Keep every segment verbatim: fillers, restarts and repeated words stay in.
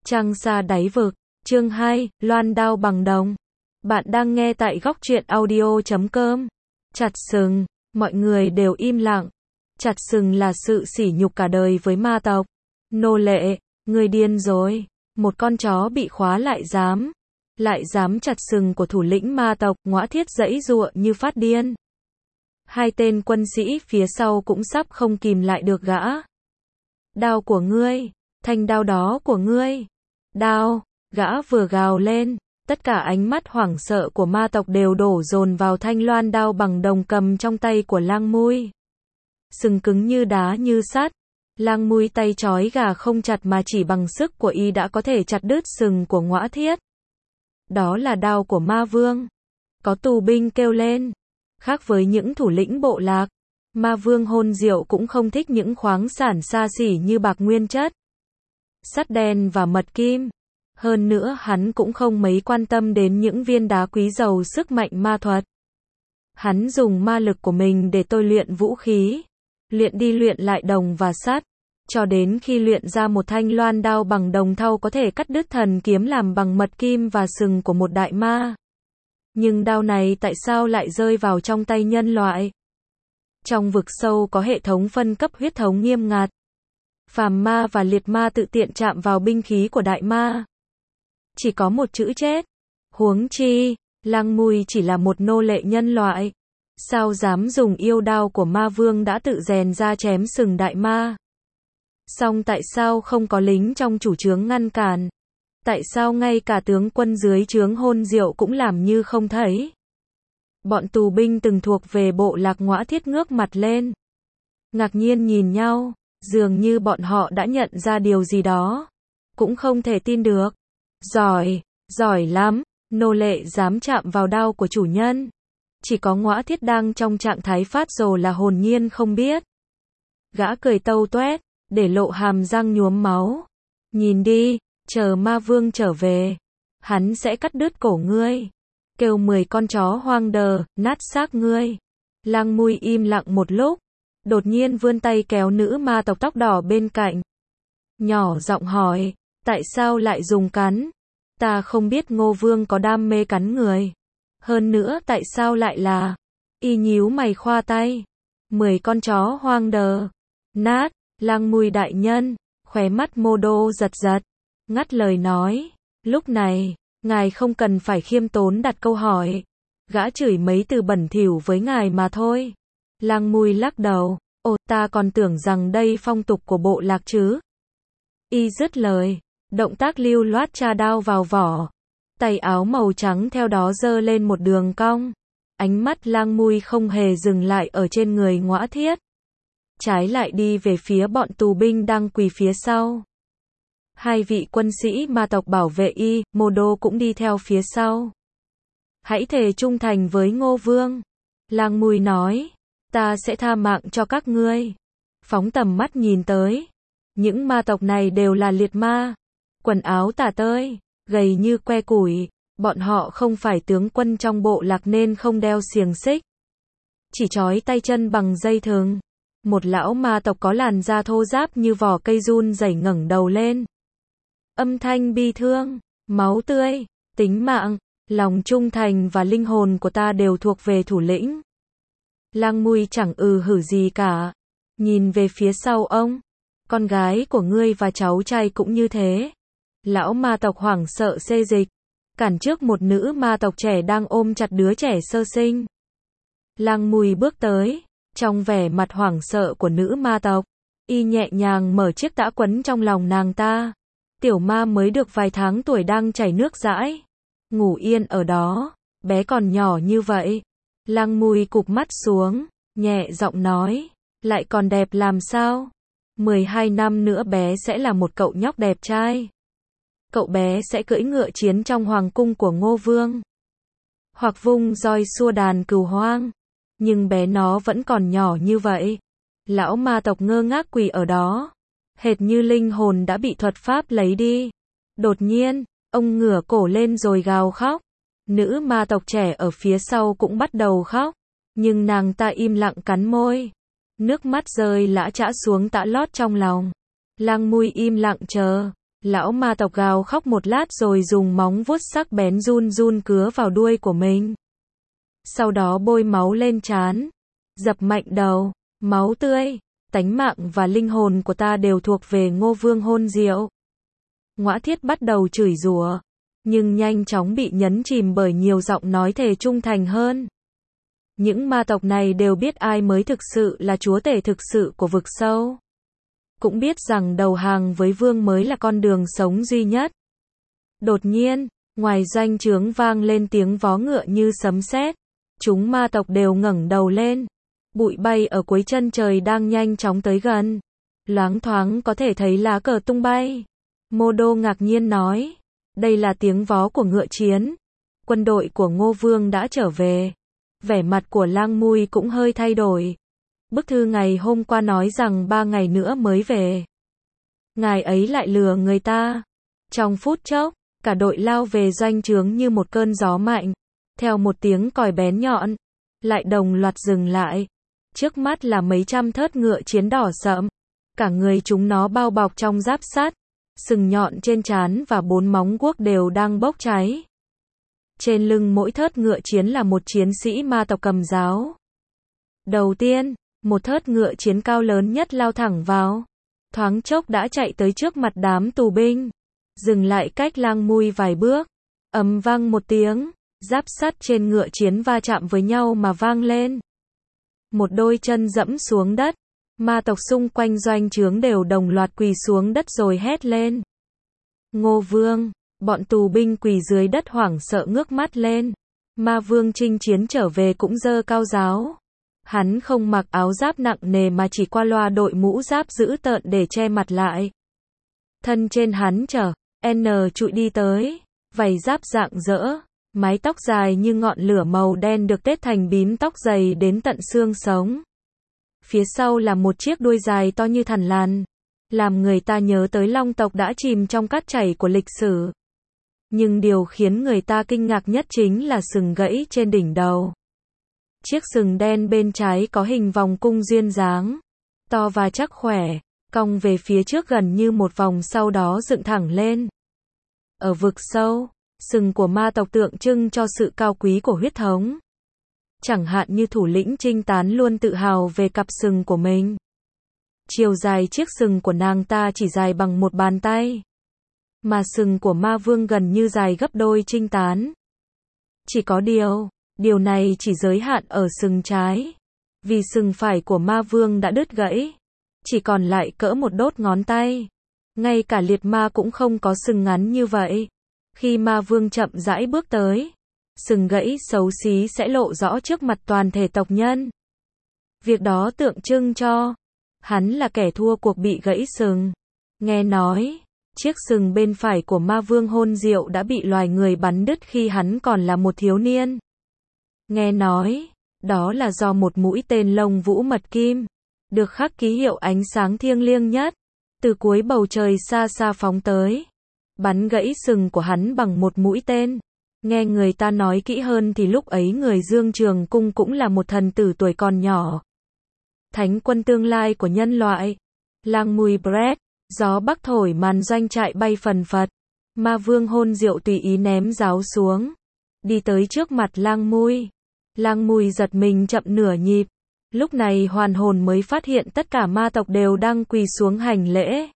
Trăng xa đáy vực, chương hai, loan đao bằng đồng. Bạn đang nghe tại góc truyện audio chấm com. Chặt sừng, mọi người đều im lặng. Chặt sừng là sự sỉ nhục cả đời với ma tộc. Nô lệ, người điên rồi. Một con chó bị khóa lại dám. Lại dám chặt sừng của thủ lĩnh ma tộc, Ngõa Thiết giãy giụa như phát điên. Hai tên quân sĩ phía sau cũng sắp không kìm lại được gã. Đao của ngươi, thanh đao đó của ngươi. Đao, gã vừa gào lên, tất cả ánh mắt hoảng sợ của ma tộc đều đổ dồn vào thanh loan đao bằng đồng cầm trong tay của Lang Mui. Sừng cứng như đá như sắt, Lang Mui tay trói gà không chặt mà chỉ bằng sức của y đã có thể chặt đứt sừng của Ngõa Thiết. Đó là đao của ma vương. Có tù binh kêu lên. Khác với những thủ lĩnh bộ lạc, ma vương Hôn Diệu cũng không thích những khoáng sản xa xỉ như bạc nguyên chất, sắt đen và mật kim. Hơn nữa hắn cũng không mấy quan tâm đến những viên đá quý giàu sức mạnh ma thuật. Hắn dùng ma lực của mình để tôi luyện vũ khí, luyện đi luyện lại đồng và sắt, cho đến khi luyện ra một thanh loan đao bằng đồng thau có thể cắt đứt thần kiếm làm bằng mật kim và sừng của một đại ma. Nhưng đao này tại sao lại rơi vào trong tay nhân loại? Trong vực sâu có hệ thống phân cấp huyết thống nghiêm ngặt. Phàm ma và liệt ma tự tiện chạm vào binh khí của đại ma, chỉ có một chữ chết. Huống chi, Lang Mui chỉ là một nô lệ nhân loại. Sao dám dùng yêu đao của ma vương đã tự rèn ra chém sừng đại ma? Song tại sao không có lính trong chủ trướng ngăn cản? Tại sao ngay cả tướng quân dưới trướng Hôn Diệu cũng làm như không thấy? Bọn tù binh từng thuộc về bộ lạc Ngõa Thiết ngước mặt lên, ngạc nhiên nhìn nhau, dường như bọn họ đã nhận ra điều gì đó. Cũng không thể tin được. Giỏi, giỏi lắm, nô lệ dám chạm vào đao của chủ nhân. Chỉ có Ngõa Thiết đang trong trạng thái phát rồ là hồn nhiên không biết. Gã cười tâu toét, để lộ hàm răng nhuốm máu. Nhìn đi, chờ ma vương trở về, hắn sẽ cắt đứt cổ ngươi, kêu mười con chó hoang đờ, nát xác ngươi. Lang Mui im lặng một lúc, đột nhiên vươn tay kéo nữ ma tộc tóc đỏ bên cạnh. Nhỏ giọng hỏi, tại sao lại dùng cắn? Ta không biết Ngô Vương có đam mê cắn người. Hơn nữa tại sao lại là... Y nhíu mày khoa tay. Mười con chó hoang đờ, nát. Lang Mui đại nhân, khóe mắt Mô Đô giật giật, ngắt lời nói, lúc này, ngài không cần phải khiêm tốn đặt câu hỏi. Gã chửi mấy từ bẩn thỉu với ngài mà thôi. Lang Mui lắc đầu, ồ, ta còn tưởng rằng đây phong tục của bộ lạc chứ. Y dứt lời, động tác lưu loát tra đao vào vỏ. Tay áo màu trắng theo đó giơ lên một đường cong. Ánh mắt Lang Mui không hề dừng lại ở trên người Ngõa Thiết, trái lại đi về phía bọn tù binh đang quỳ phía sau. Hai vị quân sĩ ma tộc bảo vệ y, Mô Đô cũng đi theo phía sau. Hãy thề trung thành với Ngô Vương. Lang Mui nói, ta sẽ tha mạng cho các ngươi. Phóng tầm mắt nhìn tới, những ma tộc này đều là liệt ma, quần áo tả tơi, gầy như que củi. Bọn họ không phải tướng quân trong bộ lạc nên không đeo xiềng xích, chỉ trói tay chân bằng dây thừng. Một lão ma tộc có làn da thô ráp như vỏ cây run rẩy ngẩng đầu lên. Âm thanh bi thương, máu tươi, tính mạng, lòng trung thành và linh hồn của ta đều thuộc về thủ lĩnh. Lang Mui chẳng ừ hử gì cả. Nhìn về phía sau ông, con gái của ngươi và cháu trai cũng như thế. Lão ma tộc hoảng sợ xê dịch, cản trước một nữ ma tộc trẻ đang ôm chặt đứa trẻ sơ sinh. Lang Mui bước tới, trong vẻ mặt hoảng sợ của nữ ma tộc, y nhẹ nhàng mở chiếc tã quấn trong lòng nàng ta. Tiểu ma mới được vài tháng tuổi đang chảy nước dãi, ngủ yên ở đó, bé còn nhỏ như vậy. Lang Mui cụp mắt xuống, nhẹ giọng nói, lại còn đẹp làm sao? mười hai năm nữa bé sẽ là một cậu nhóc đẹp trai. Cậu bé sẽ cưỡi ngựa chiến trong hoàng cung của Ngô Vương, hoặc vung roi xua đàn cừu hoang. Nhưng bé nó vẫn còn nhỏ như vậy. Lão ma tộc ngơ ngác quỳ ở đó, hệt như linh hồn đã bị thuật pháp lấy đi. Đột nhiên, ông ngửa cổ lên rồi gào khóc. Nữ ma tộc trẻ ở phía sau cũng bắt đầu khóc, nhưng nàng ta im lặng cắn môi. Nước mắt rơi lã chã xuống tã lót trong lòng. Lang Mui im lặng chờ. Lão ma tộc gào khóc một lát rồi dùng móng vuốt sắc bén run run cứa vào đuôi của mình. Sau đó bôi máu lên trán, dập mạnh đầu, máu tươi, tánh mạng và linh hồn của ta đều thuộc về Ngô Vương Hôn Diệu. Ngõa Thiết bắt đầu chửi rủa, nhưng nhanh chóng bị nhấn chìm bởi nhiều giọng nói thề trung thành hơn. Những ma tộc này đều biết ai mới thực sự là chúa tể thực sự của vực sâu. Cũng biết rằng đầu hàng với vương mới là con đường sống duy nhất. Đột nhiên, ngoài doanh trướng vang lên tiếng vó ngựa như sấm sét. Chúng ma tộc đều ngẩng đầu lên. Bụi bay ở cuối chân trời đang nhanh chóng tới gần. Loáng thoáng có thể thấy lá cờ tung bay. Mô Đô ngạc nhiên nói, đây là tiếng vó của ngựa chiến. Quân đội của Ngô Vương đã trở về. Vẻ mặt của Lang Mui cũng hơi thay đổi. Bức thư ngày hôm qua nói rằng ba ngày nữa mới về. Ngài ấy lại lừa người ta. Trong phút chốc, cả đội lao về doanh trướng như một cơn gió mạnh. Theo một tiếng còi bén nhọn, lại đồng loạt dừng lại. Trước mắt là mấy trăm thớt ngựa chiến đỏ sẫm. Cả người chúng nó bao bọc trong giáp sắt. Sừng nhọn trên trán và bốn móng guốc đều đang bốc cháy. Trên lưng mỗi thớt ngựa chiến là một chiến sĩ ma tộc cầm giáo. Đầu tiên, một thớt ngựa chiến cao lớn nhất lao thẳng vào. Thoáng chốc đã chạy tới trước mặt đám tù binh. Dừng lại cách Lang Mui vài bước. Ầm vang một tiếng, giáp sắt trên ngựa chiến va chạm với nhau mà vang lên. Một đôi chân dẫm xuống đất. Ma tộc xung quanh doanh trướng đều đồng loạt quỳ xuống đất rồi hét lên. Ngô Vương, bọn tù binh quỳ dưới đất hoảng sợ ngước mắt lên. Ma Vương chinh chiến trở về cũng giơ cao giáo. Hắn không mặc áo giáp nặng nề mà chỉ qua loa đội mũ giáp dữ tợn để che mặt lại. Thân trên hắn chở N trụi đi tới, vảy giáp rạng rỡ, mái tóc dài như ngọn lửa màu đen được tết thành bím tóc dày đến tận xương sống. Phía sau là một chiếc đuôi dài to như thằn lằn, làm người ta nhớ tới long tộc đã chìm trong cát chảy của lịch sử. Nhưng điều khiến người ta kinh ngạc nhất chính là sừng gãy trên đỉnh đầu. Chiếc sừng đen bên trái có hình vòng cung duyên dáng, to và chắc khỏe, cong về phía trước gần như một vòng sau đó dựng thẳng lên. Ở vực sâu, sừng của ma tộc tượng trưng cho sự cao quý của huyết thống. Chẳng hạn như thủ lĩnh Trinh Tán luôn tự hào về cặp sừng của mình. Chiều dài chiếc sừng của nàng ta chỉ dài bằng một bàn tay. Mà sừng của Ma Vương gần như dài gấp đôi Trinh Tán. Chỉ có điều, điều này chỉ giới hạn ở sừng trái. Vì sừng phải của Ma Vương đã đứt gãy. Chỉ còn lại cỡ một đốt ngón tay. Ngay cả liệt ma cũng không có sừng ngắn như vậy. Khi Ma Vương chậm rãi bước tới, sừng gãy xấu xí sẽ lộ rõ trước mặt toàn thể tộc nhân. Việc đó tượng trưng cho hắn là kẻ thua cuộc bị gãy sừng. Nghe nói, chiếc sừng bên phải của Ma Vương Hôn Diệu đã bị loài người bắn đứt khi hắn còn là một thiếu niên. Nghe nói, đó là do một mũi tên lông vũ mật kim, được khắc ký hiệu ánh sáng thiêng liêng nhất, từ cuối bầu trời xa xa phóng tới, bắn gãy sừng của hắn bằng một mũi tên. Nghe người ta nói kỹ hơn thì lúc ấy người Dương Trường Cung cũng là một thần tử tuổi còn nhỏ. Thánh quân tương lai của nhân loại. Lang Mui Bret, gió bắc thổi màn doanh trại bay phần phật. Ma Vương Hôn Diệu tùy ý ném giáo xuống. Đi tới trước mặt Lang Mui. Lang Mui giật mình chậm nửa nhịp. Lúc này hoàn hồn mới phát hiện tất cả ma tộc đều đang quỳ xuống hành lễ.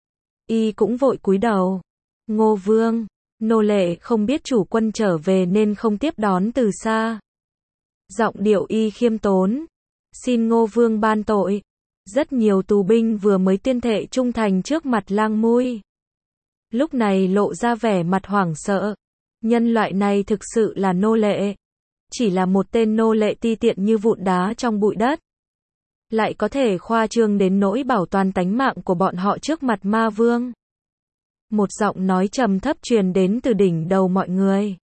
Y cũng vội cúi đầu. Ngô Vương, nô lệ không biết chủ quân trở về nên không tiếp đón từ xa. Giọng điệu Y khiêm tốn. Xin Ngô Vương ban tội. Rất nhiều tù binh vừa mới tuyên thệ trung thành trước mặt Lang Mui. Lúc này lộ ra vẻ mặt hoảng sợ. Nhân loại này thực sự là nô lệ. Chỉ là một tên nô lệ ti tiện như vụn đá trong bụi đất. Lại có thể khoa trương đến nỗi bảo toàn tánh mạng của bọn họ trước mặt Ma Vương. Một giọng nói trầm thấp truyền đến từ đỉnh đầu mọi người.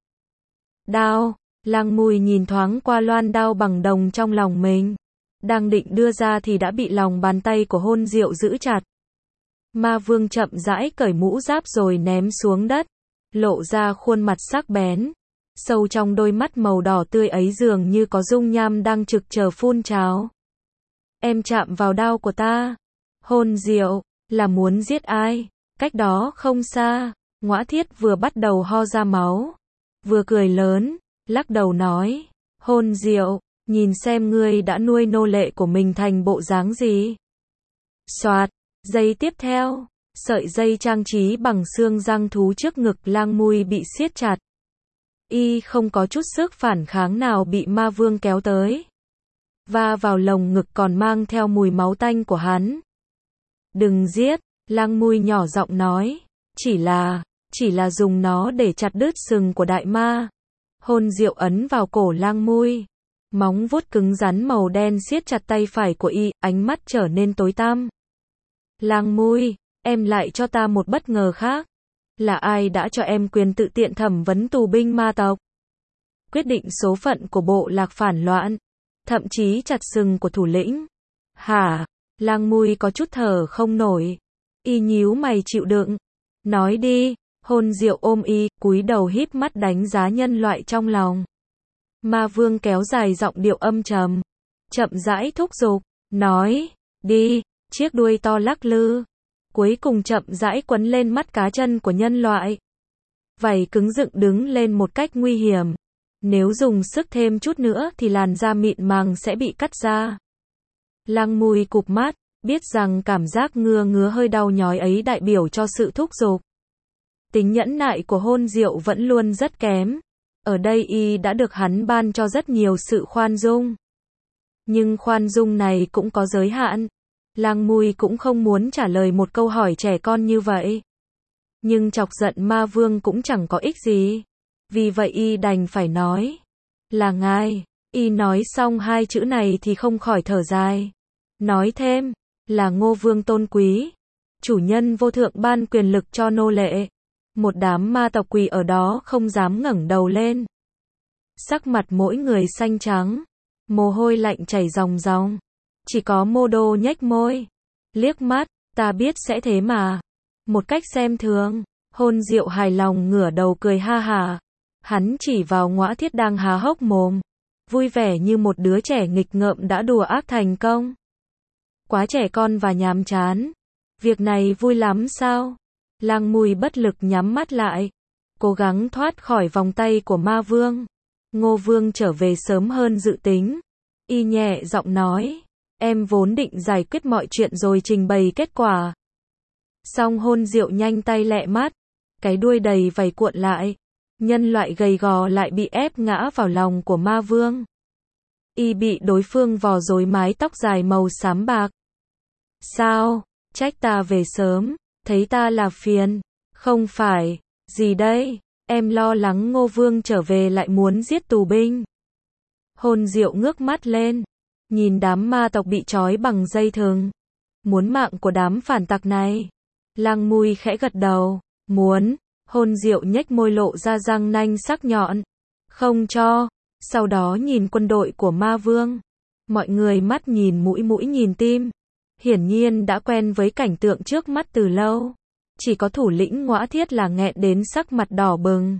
Đao, Lang Mui nhìn thoáng qua loan đao bằng đồng trong lòng mình. Đang định đưa ra thì đã bị lòng bàn tay của Hôn Diệu giữ chặt. Ma Vương chậm rãi cởi mũ giáp rồi ném xuống đất. Lộ ra khuôn mặt sắc bén. Sâu trong đôi mắt màu đỏ tươi ấy dường như có dung nham đang trực chờ phun trào. Em chạm vào đao của ta. Hôn Diệu, là muốn giết ai? Cách đó không xa, Ngõa Thiết vừa bắt đầu ho ra máu, vừa cười lớn, lắc đầu nói, Hôn Diệu, nhìn xem ngươi đã nuôi nô lệ của mình thành bộ dáng gì. Soạt, giây tiếp theo, sợi dây trang trí bằng xương răng thú trước ngực Lang Mui bị siết chặt. Y không có chút sức phản kháng nào bị ma vương kéo tới. Va vào lồng ngực còn mang theo mùi máu tanh của hắn. Đừng giết, Lang Mui nhỏ giọng nói, chỉ là, chỉ là dùng nó để chặt đứt sừng của đại ma. Hôn Diệu ấn vào cổ Lang Mui. Móng vuốt cứng rắn màu đen siết chặt tay phải của y, ánh mắt trở nên tối tăm. Lang Mui, em lại cho ta một bất ngờ khác. Là ai đã cho em quyền tự tiện thẩm vấn tù binh ma tộc? Quyết định số phận của bộ lạc phản loạn, thậm chí chặt sừng của thủ lĩnh. Hả? Lang Mui có chút thở không nổi. Y nhíu mày chịu đựng. Nói đi. Hôn Diệu ôm y, cúi đầu híp mắt đánh giá nhân loại trong lòng. Ma vương kéo dài giọng điệu âm trầm, chậm rãi thúc giục, nói, đi, chiếc đuôi to lắc lư, cuối cùng chậm rãi quấn lên mắt cá chân của nhân loại. Vảy cứng dựng đứng lên một cách nguy hiểm. Nếu dùng sức thêm chút nữa thì làn da mịn màng sẽ bị cắt ra. Lang Mui cụp mắt, biết rằng cảm giác ngứa ngứa hơi đau nhói ấy đại biểu cho sự thúc giục. Tính nhẫn nại của Hôn Diệu vẫn luôn rất kém. Ở đây y đã được hắn ban cho rất nhiều sự khoan dung. Nhưng khoan dung này cũng có giới hạn. Lang Mui cũng không muốn trả lời một câu hỏi trẻ con như vậy. Nhưng chọc giận ma vương cũng chẳng có ích gì. Vì vậy y đành phải nói. Là ngài. Y nói xong hai chữ này thì không khỏi thở dài. Nói thêm. Là Ngô Vương tôn quý. Chủ nhân vô thượng ban quyền lực cho nô lệ. Một đám ma tộc quỳ ở đó không dám ngẩng đầu lên. Sắc mặt mỗi người xanh trắng. Mồ hôi lạnh chảy ròng ròng. Chỉ có Mô Đô nhếch môi. Liếc mắt, ta biết sẽ thế mà. Một cách xem thường. Hôn Diệu hài lòng ngửa đầu cười ha hả. Hắn chỉ vào Ngõa Thiết đang há hốc mồm. Vui vẻ như một đứa trẻ nghịch ngợm đã đùa ác thành công. Quá trẻ con và nhàm chán. Việc này vui lắm sao? Lang Mui bất lực nhắm mắt lại. Cố gắng thoát khỏi vòng tay của ma vương. Ngô Vương trở về sớm hơn dự tính. Y nhẹ giọng nói. Em vốn định giải quyết mọi chuyện rồi trình bày kết quả. Song Hôn Diệu nhanh tay lẹ mắt. Cái đuôi đầy vảy cuộn lại. Nhân loại gầy gò lại bị ép ngã vào lòng của ma vương. Y bị đối phương vò rối mái tóc dài màu xám bạc. Sao? Trách ta về sớm. Thấy ta là phiền. Không phải. Gì đây? Em lo lắng Ngô Vương trở về lại muốn giết tù binh. Hôn Diệu ngước mắt lên. Nhìn đám ma tộc bị trói bằng dây thừng. Muốn mạng của đám phản tặc này. Lang Mui khẽ gật đầu. Muốn. Hôn Diệu nhếch môi lộ ra răng nanh sắc nhọn. Không cho. Sau đó nhìn quân đội của ma vương. Mọi người mắt nhìn mũi mũi nhìn tim. Hiển nhiên đã quen với cảnh tượng trước mắt từ lâu. Chỉ có thủ lĩnh Ngõa Thiết là nghẹn đến sắc mặt đỏ bừng.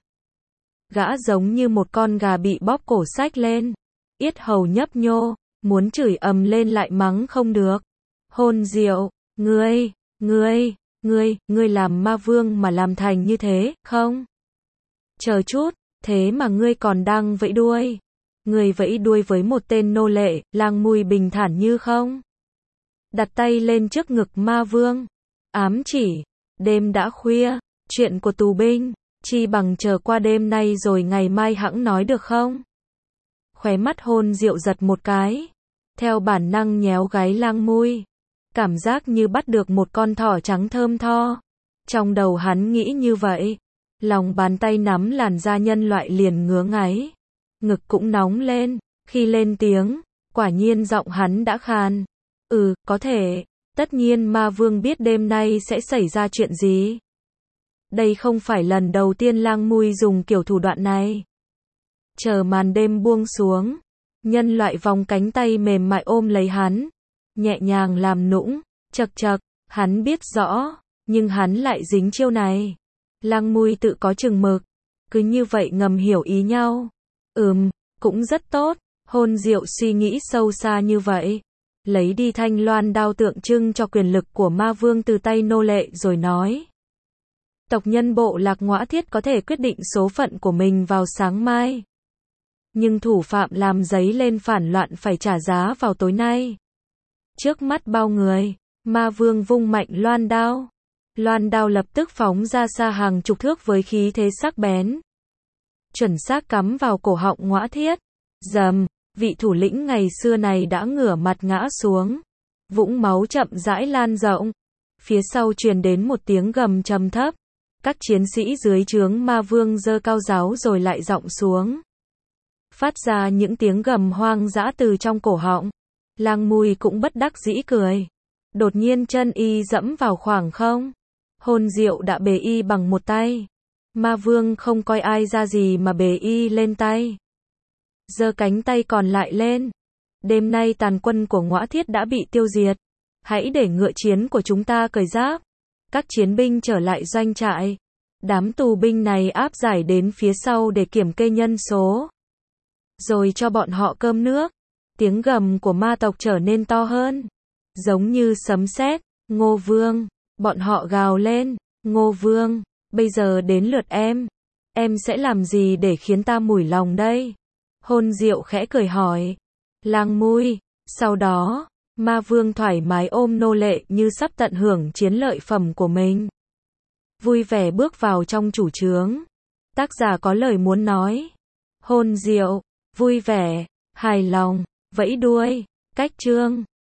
Gã giống như một con gà bị bóp cổ xách lên. Yết hầu nhấp nhô, muốn chửi ầm lên lại mắng không được. Hôn Diệu, ngươi, ngươi, ngươi, ngươi làm ma vương mà làm thành như thế, không? Chờ chút, thế mà ngươi còn đang vẫy đuôi. Ngươi vẫy đuôi với một tên nô lệ, Lang Mui bình thản như không? Đặt tay lên trước ngực ma vương. Ám chỉ, đêm đã khuya, chuyện của tù binh, chi bằng chờ qua đêm nay rồi ngày mai hẵng nói được không? Khóe mắt Hôn Diệu giật một cái. Theo bản năng nhéo gáy Lang Mui. Cảm giác như bắt được một con thỏ trắng thơm tho. Trong đầu hắn nghĩ như vậy. Lòng bàn tay nắm làn da nhân loại liền ngứa ngáy. Ngực cũng nóng lên. Khi lên tiếng, quả nhiên giọng hắn đã khàn. Ừ, có thể. Tất nhiên ma vương biết đêm nay sẽ xảy ra chuyện gì. Đây không phải lần đầu tiên Lang Mui dùng kiểu thủ đoạn này. Chờ màn đêm buông xuống. Nhân loại vòng cánh tay mềm mại ôm lấy hắn. Nhẹ nhàng làm nũng. Chật chật. Hắn biết rõ. Nhưng hắn lại dính chiêu này. Lang Mui tự có chừng mực. Cứ như vậy ngầm hiểu ý nhau. Ừm, cũng rất tốt. Hôn Diệu suy nghĩ sâu xa như vậy. Lấy đi thanh loan đao tượng trưng cho quyền lực của ma vương từ tay nô lệ rồi nói. Tộc nhân bộ lạc Ngõa Thiết có thể quyết định số phận của mình vào sáng mai. Nhưng thủ phạm làm dấy lên phản loạn phải trả giá vào tối nay. Trước mắt bao người, Ma Vương vung mạnh loan đao. Loan đao lập tức phóng ra xa hàng chục thước với khí thế sắc bén. Chuẩn xác cắm vào cổ họng Ngõa Thiết. Rầm, vị thủ lĩnh ngày xưa này đã ngửa mặt ngã xuống. Vũng máu chậm rãi lan rộng. Phía sau truyền đến một tiếng gầm trầm thấp. Các chiến sĩ dưới trướng Ma Vương giơ cao giáo rồi lại giọng xuống. Phát ra những tiếng gầm hoang dã từ trong cổ họng. Lang Mùi cũng bất đắc dĩ cười. Đột nhiên chân y dẫm vào khoảng không. Hồn Diệu đã bế y bằng một tay. Ma Vương không coi ai ra gì mà bế y lên tay. Giơ cánh tay còn lại lên. Đêm nay tàn quân của Ngõa Thiết đã bị tiêu diệt. Hãy để ngựa chiến của chúng ta cởi giáp. Các chiến binh trở lại doanh trại. Đám tù binh này áp giải đến phía sau để kiểm kê nhân số. Rồi cho bọn họ cơm nước. Tiếng gầm của ma tộc trở nên to hơn. Giống như sấm sét. Ngô Vương. Bọn họ gào lên. Ngô Vương, bây giờ đến lượt em. Em sẽ làm gì để khiến ta mủi lòng đây? Hồn Diệu khẽ cười hỏi. Lang Mùi. Sau đó, Ma Vương thoải mái ôm nô lệ như sắp tận hưởng chiến lợi phẩm của mình. Vui vẻ bước vào trong chủ trướng. Tác giả có lời muốn nói. Hồn Diệu, vui vẻ, hài lòng, vẫy đuôi. Cách chương